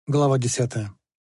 Глава 10.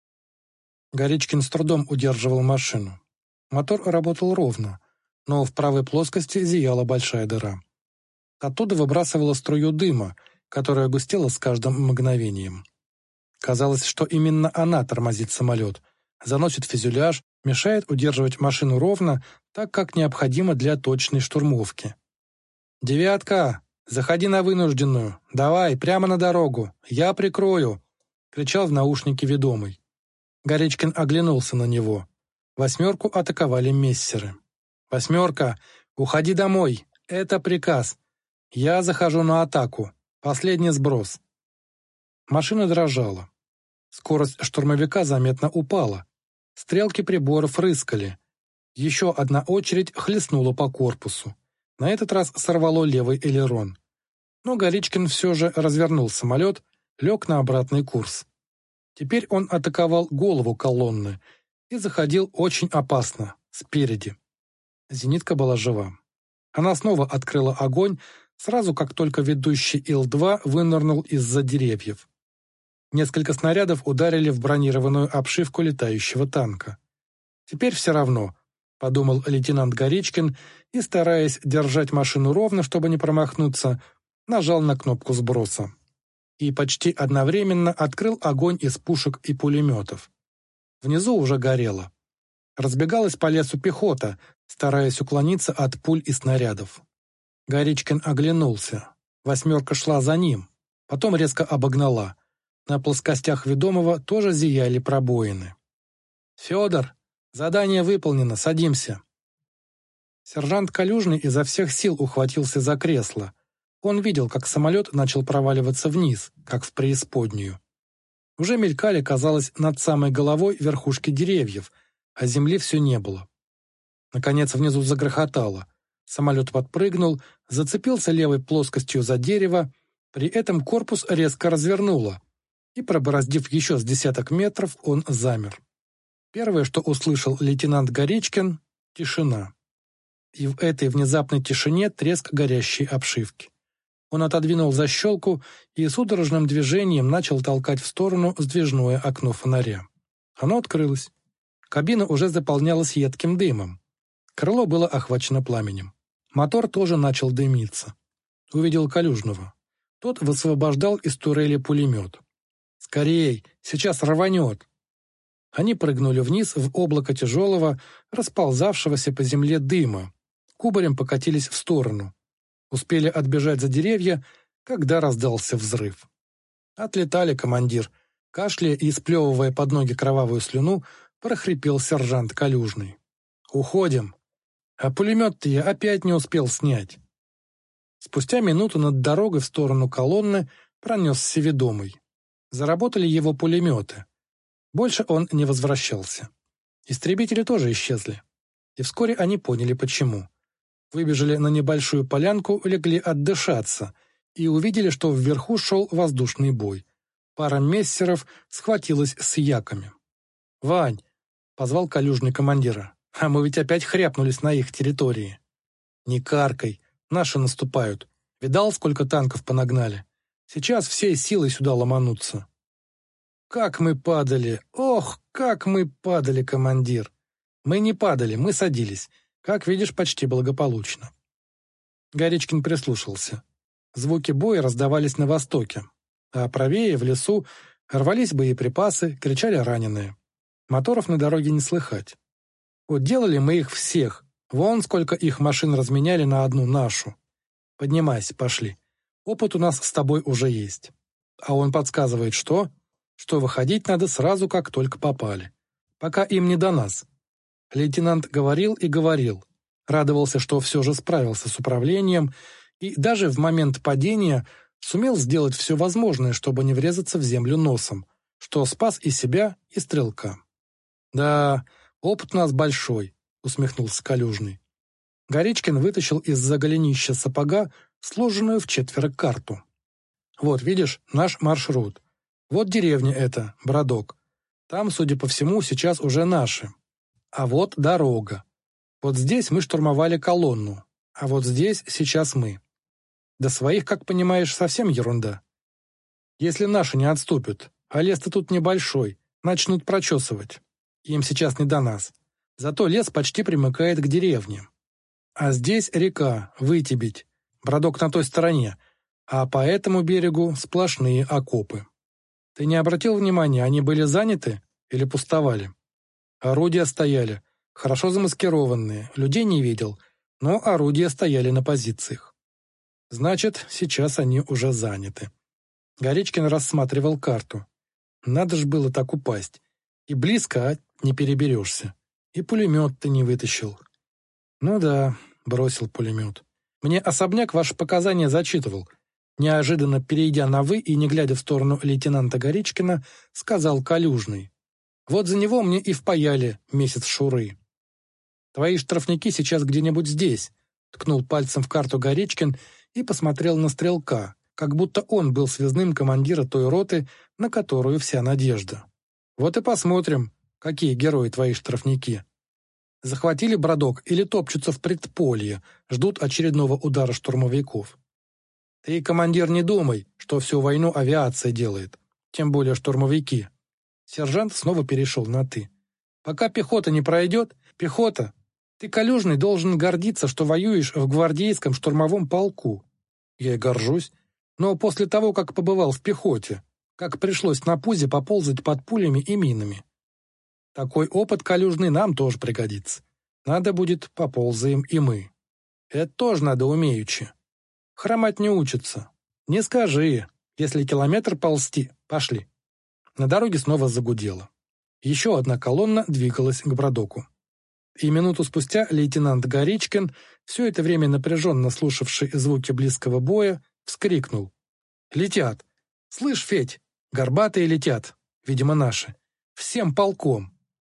Горичкин с трудом удерживал машину. Мотор работал ровно, но в правой плоскости зияла большая дыра. Оттуда выбрасывала струю дыма, которая густела с каждым мгновением. Казалось, что именно она тормозит самолет, заносит фюзеляж, мешает удерживать машину ровно, так как необходимо для точной штурмовки. «Девятка, заходи на вынужденную! Давай, прямо на дорогу! Я прикрою!» — кричал в наушнике ведомый. Горичкин оглянулся на него. «Восьмерку» атаковали мессеры. «Восьмерка, уходи домой! Это приказ! Я захожу на атаку! Последний сброс!» Машина дрожала. Скорость штурмовика заметно упала. Стрелки приборов рыскали. Еще одна очередь хлестнула по корпусу. На этот раз сорвало левый элерон. Но Горичкин все же развернул самолет, лег на обратный курс. Теперь он атаковал голову колонны и заходил очень опасно, спереди. Зенитка была жива. Она снова открыла огонь, сразу как только ведущий Ил-2 вынырнул из-за деревьев. Несколько снарядов ударили в бронированную обшивку летающего танка. «Теперь все равно», — подумал лейтенант Горичкин и, стараясь держать машину ровно, чтобы не промахнуться, нажал на кнопку сброса. И почти одновременно открыл огонь из пушек и пулеметов. Внизу уже горело. Разбегалась по лесу пехота, стараясь уклониться от пуль и снарядов. Горичкин оглянулся. «Восьмерка» шла за ним, потом резко обогнала. На плоскостях ведомого тоже зияли пробоины. «Федор, задание выполнено, садимся». Сержант Калюжный изо всех сил ухватился за кресло. Он видел, как самолет начал проваливаться вниз, как в преисподнюю. Уже мелькали, казалось, над самой головой верхушки деревьев, а земли все не было. Наконец внизу загрохотало. Самолет подпрыгнул, зацепился левой плоскостью за дерево, при этом корпус резко развернуло, и, пробороздив еще с десяток метров, он замер. Первое, что услышал лейтенант Горичкин — тишина. И в этой внезапной тишине треск горящей обшивки. Он отодвинул защелку и судорожным движением начал толкать в сторону сдвижное окно фонаря. Оно открылось. Кабина уже заполнялась едким дымом. Крыло было охвачено пламенем. Мотор тоже начал дымиться. Увидел Калюжного. Тот высвобождал из турели пулемет. «Скорей! Сейчас рванет!» Они прыгнули вниз в облако тяжелого, расползавшегося по земле дыма. Кубарем покатились в сторону. Успели отбежать за деревья, когда раздался взрыв. «Отлетали, командир!» Кашляя и сплевывая под ноги кровавую слюну, прохрипел сержант Калюжный. «Уходим! А пулемет-то я опять не успел снять!» Спустя минуту над дорогой в сторону колонны пронесся ведомый. Заработали его пулеметы. Больше он не возвращался. Истребители тоже исчезли. И вскоре они поняли, почему. Выбежали на небольшую полянку, легли отдышаться и увидели, что вверху шел воздушный бой. Пара мессеров схватилась с яками. «Вань!» — позвал Калюжный командира. «А мы ведь опять хряпнулись на их территории». «Не каркай, наши наступают. Видал, сколько танков понагнали? Сейчас всей силой сюда ломанутся». «Как мы падали! Ох, как мы падали, командир!» «Мы не падали, мы садились. Как видишь, почти благополучно». Горичкин прислушался. Звуки боя раздавались на востоке, а правее, в лесу, рвались боеприпасы, кричали раненые. Моторов на дороге не слыхать. Вот делали мы их всех. Вон сколько их машин разменяли на одну нашу. Поднимайся, пошли. Опыт у нас с тобой уже есть. А он подсказывает, что выходить надо сразу, как только попали. Пока им не до нас. Лейтенант говорил и говорил. Радовался, что все же справился с управлением и даже в момент падения сумел сделать все возможное, чтобы не врезаться в землю носом, что спас и себя, и стрелка. «Да, опыт у нас большой», — усмехнулся Калюжный. Горичкин вытащил из-за голенища сапога сложенную в четверо карту. «Вот, видишь, наш маршрут. Вот деревня эта, Бродок. Там, судя по всему, сейчас уже наши. А вот дорога. Вот здесь мы штурмовали колонну, а вот здесь сейчас мы. До своих, как понимаешь, совсем ерунда. Если наши не отступят, А лес-то тут небольшой, начнут прочесывать. Им сейчас не до нас. Зато лес почти примыкает к деревне. А здесь река, Вытебедь, Бродок на той стороне, а по этому берегу сплошные окопы. Ты не обратил внимания, они были заняты или пустовали? Орудия стояли, хорошо замаскированные, людей не видел, но орудия стояли на позициях. Значит, сейчас они уже заняты. Горечкин рассматривал карту. Надо ж было так упасть. И близко, а не переберешься. И пулемет ты не вытащил. Ну да, бросил пулемет. Мне особняк ваши показания зачитывал. Неожиданно перейдя на «вы» и не глядя в сторону лейтенанта Горечкина, сказал Калюжный. Вот за него мне и впаяли месяц шуры. Твои штрафники сейчас где-нибудь здесь, ткнул пальцем в карту Горечкин и посмотрел на стрелка, как будто он был связным командира той роты, на которую вся надежда. Вот и посмотрим, какие герои твои штрафники. Захватили Бродок или топчутся в предполье, ждут очередного удара штурмовиков. Ты, командир, не думай, что всю войну авиация делает, тем более штурмовики. Сержант снова перешел на «ты». Пока пехота не пройдет, пехота, ты, Калюжный, должен гордиться, что воюешь в гвардейском штурмовом полку. Я и горжусь. Но после того, как побывал в пехоте, как пришлось на пузе поползать под пулями и минами. Такой опыт, Калюжный, нам тоже пригодится. Надо будет, поползаем и мы. Это тоже надо умеючи. Хромать не учатся. Не скажи, если километр ползти, пошли. На дороге снова загудело. Еще одна колонна двигалась к Бродоку. И минуту спустя лейтенант Горечкин, все это время напряженно слушавший звуки близкого боя, вскрикнул. «Летят! Слышь, Федь, горбатые летят, видимо, наши. Всем полком!»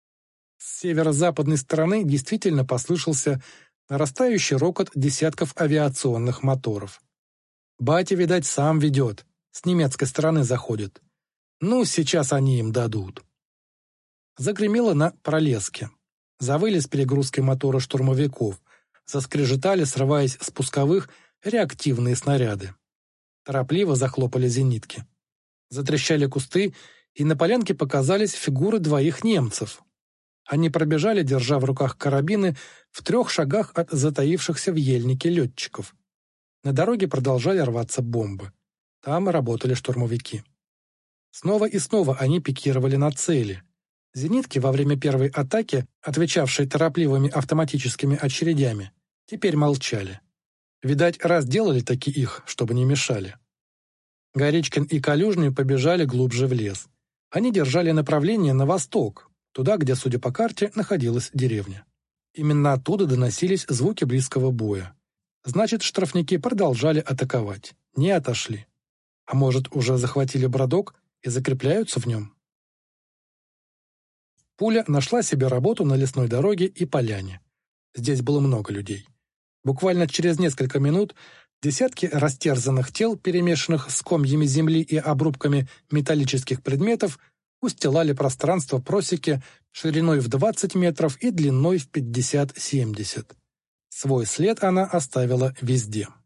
С северо-западной стороны действительно послышался нарастающий рокот десятков авиационных моторов. Батя, видать, сам ведет, с немецкой стороны заходит. Ну, сейчас они им дадут. Загремело на пролеске. Завыли с перегрузкой мотора штурмовиков. Заскрежетали, срываясь с пусковых, реактивные снаряды. Торопливо захлопали зенитки. Затрещали кусты, и на полянке показались фигуры двоих немцев. Они пробежали, держа в руках карабины, в 3 шагах от затаившихся в ельнике летчиков. На дороге продолжали рваться бомбы. Там работали штурмовики. Снова и снова они пикировали на цели. Зенитки во время первой атаки, отвечавшие торопливыми автоматическими очередями, теперь молчали. Видать, разделали таки их, чтобы не мешали. Горечкин и Калюжный побежали глубже в лес. Они держали направление на восток, туда, где, судя по карте, находилась деревня. Именно оттуда доносились звуки близкого боя. Значит, штрафники продолжали атаковать, не отошли. А может, уже захватили Бродок и закрепляются в нем? Пуля нашла себе работу на лесной дороге и поляне. Здесь было много людей. Буквально через несколько минут десятки растерзанных тел, перемешанных с комьями земли и обрубками металлических предметов, устилали пространство просеки шириной в 20 метров и длиной в 50-70. Свой след она оставила везде.